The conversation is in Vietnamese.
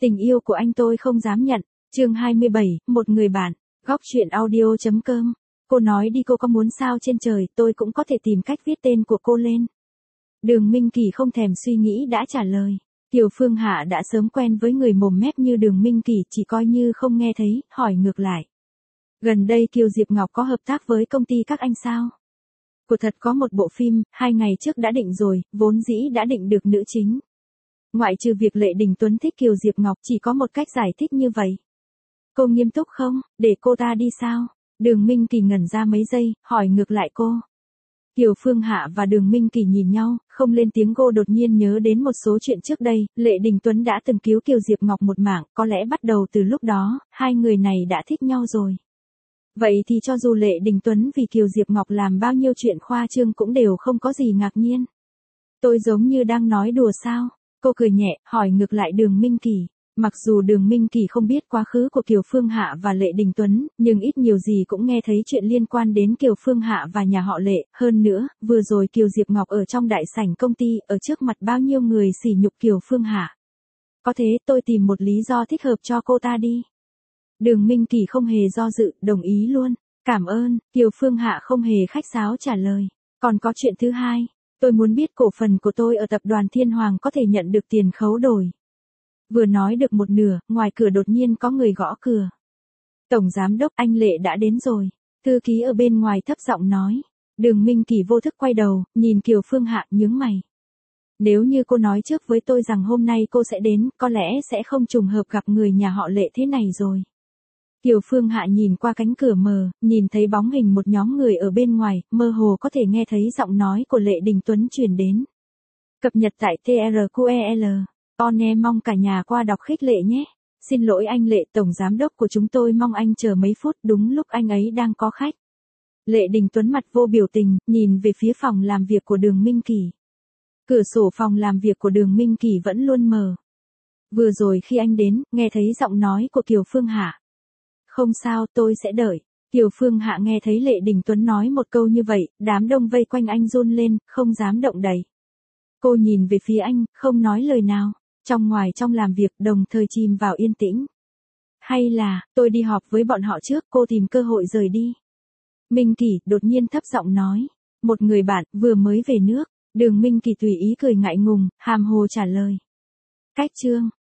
Tình yêu của anh tôi không dám nhận. Chương 27, một người bạn. Góc truyện audio.com. Cô nói đi, cô có muốn sao trên trời, tôi cũng có thể tìm cách viết tên của cô lên. Đường Minh Kỳ không thèm suy nghĩ đã trả lời. Kiều Phương Hạ đã sớm quen với người mồm mép như Đường Minh Kỳ, chỉ coi như không nghe thấy, hỏi ngược lại. Gần đây Kiều Diệp Ngọc có hợp tác với công ty các anh sao? Cô thật có một bộ phim, 2 ngày trước đã định rồi, vốn dĩ đã định được nữ chính. Ngoại trừ việc Lệ Đình Tuấn thích Kiều Diệp Ngọc, chỉ có một cách giải thích như vậy. Cô nghiêm túc không, để cô ta đi sao? Đường Minh Kỳ ngẩn ra mấy giây, hỏi ngược lại cô. Kiều Phương Hạ và Đường Minh Kỳ nhìn nhau, không lên tiếng. Cô đột nhiên nhớ đến một số chuyện trước đây, Lệ Đình Tuấn đã từng cứu Kiều Diệp Ngọc một mạng, có lẽ bắt đầu từ lúc đó, hai người này đã thích nhau rồi. Vậy thì cho dù Lệ Đình Tuấn vì Kiều Diệp Ngọc làm bao nhiêu chuyện khoa trương cũng đều không có gì ngạc nhiên. Tôi giống như đang nói đùa sao? Cô cười nhẹ, hỏi ngược lại Đường Minh Kỳ. Mặc dù Đường Minh Kỳ không biết quá khứ của Kiều Phương Hạ và Lệ Đình Tuấn, nhưng ít nhiều gì cũng nghe thấy chuyện liên quan đến Kiều Phương Hạ và nhà họ Lệ. Hơn nữa, vừa rồi Kiều Diệp Ngọc ở trong đại sảnh công ty, ở trước mặt bao nhiêu người sỉ nhục Kiều Phương Hạ. Có thế tôi tìm một lý do thích hợp cho cô ta đi. Đường Minh Kỳ không hề do dự, đồng ý luôn. Cảm ơn, Kiều Phương Hạ không hề khách sáo trả lời. Còn có chuyện thứ hai, tôi muốn biết cổ phần của tôi ở tập đoàn Thiên Hoàng có thể nhận được tiền khấu đổi. Vừa nói được một nửa, ngoài cửa đột nhiên có người gõ cửa. Tổng giám đốc, anh Lệ đã đến rồi. Thư ký ở bên ngoài thấp giọng nói. Đường Minh Kỳ vô thức quay đầu, nhìn Kiều Phương Hạ, nhướng mày. Nếu như cô nói trước với tôi rằng hôm nay cô sẽ đến, có lẽ sẽ không trùng hợp gặp người nhà họ Lệ thế này rồi. Kiều Phương Hạ nhìn qua cánh cửa mờ, nhìn thấy bóng hình một nhóm người ở bên ngoài, mơ hồ có thể nghe thấy giọng nói của Lệ Đình Tuấn truyền đến. Cập nhật tại TRQEL. Con em mong cả nhà qua đọc khích lệ nhé. Xin lỗi anh Lệ, tổng giám đốc của chúng tôi mong anh chờ mấy phút, đúng lúc anh ấy đang có khách. Lệ Đình Tuấn mặt vô biểu tình, nhìn về phía phòng làm việc của Đường Minh Kỳ. Cửa sổ phòng làm việc của Đường Minh Kỳ vẫn luôn mở. Vừa rồi khi anh đến, nghe thấy giọng nói của Kiều Phương Hạ. Không sao, tôi sẽ đợi. Kiều Phương Hạ nghe thấy Lệ Đình Tuấn nói một câu như vậy, đám đông vây quanh anh run lên, không dám động đậy. Cô nhìn về phía anh, không nói lời nào. Trong làm việc đồng thời chìm vào yên tĩnh. Hay là, tôi đi họp với bọn họ trước, cô tìm cơ hội rời đi. Minh Kỳ đột nhiên thấp giọng nói. Một người bạn, vừa mới về nước. Đường Minh Kỳ tùy ý cười ngại ngùng, hàm hồ trả lời. Cách chương.